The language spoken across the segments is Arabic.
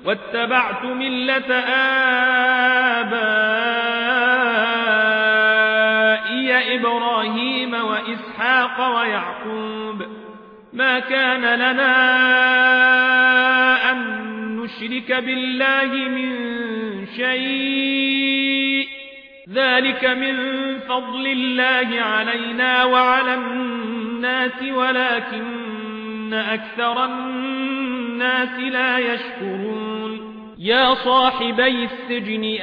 واتبعت ملة آبائي إبراهيم وإسحاق ويعقوب ما كان لنا أن نشرك بالله من شيء ذلك من فضل الله علينا وعلى الناس ولكن أكثر الناس لا يشكرون يا صاحبي السجن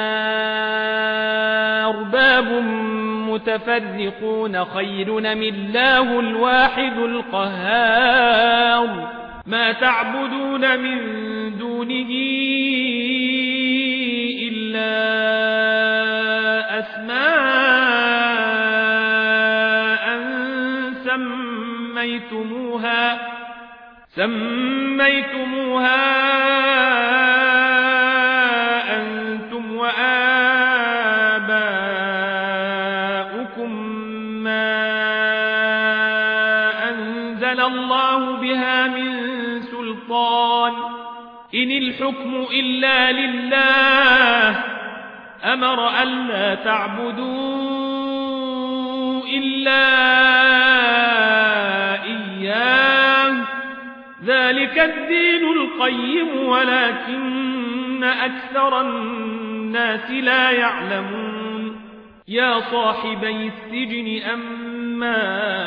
أرباب متفرقون خير أم الله الواحد القهار ما تعبدون من دونه إلا أسماء سميتموها أنتم وآباؤكم ما أنزل الله بها من سلطان إن الحكم إلا لله أمر ألا تعبدوا إلا إياه ذلك الدين القيم ولكن أكثر الناس لا يعلمون يا صاحبي السجن أما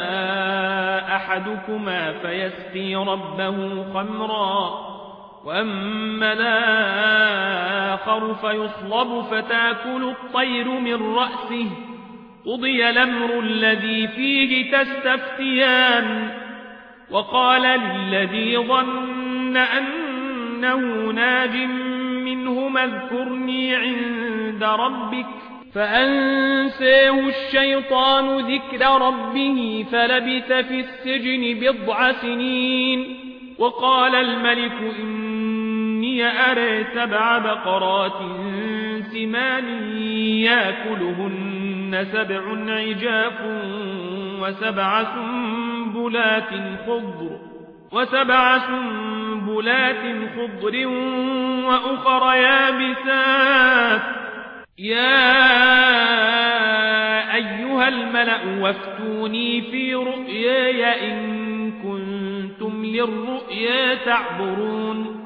أحدكما فيسقي ربه خمرا وأما الآخر فيصلب فتأكل الطير من رأسه قضي الأمر الذي فيه تستفتيان وقال للذي ظن أنه ناج منهما اذكرني عند ربك فأنساه الشيطان ذكر ربه فلبث في السجن بضع سنين وقال الملك إني أرى 7 بقرات سمان يأكلهن 7 عجاف وسبع سنبلات خضر وأخر يابسات يا أيها الملأ وافتوني في رؤياي إن كنتم للرؤيا تعبرون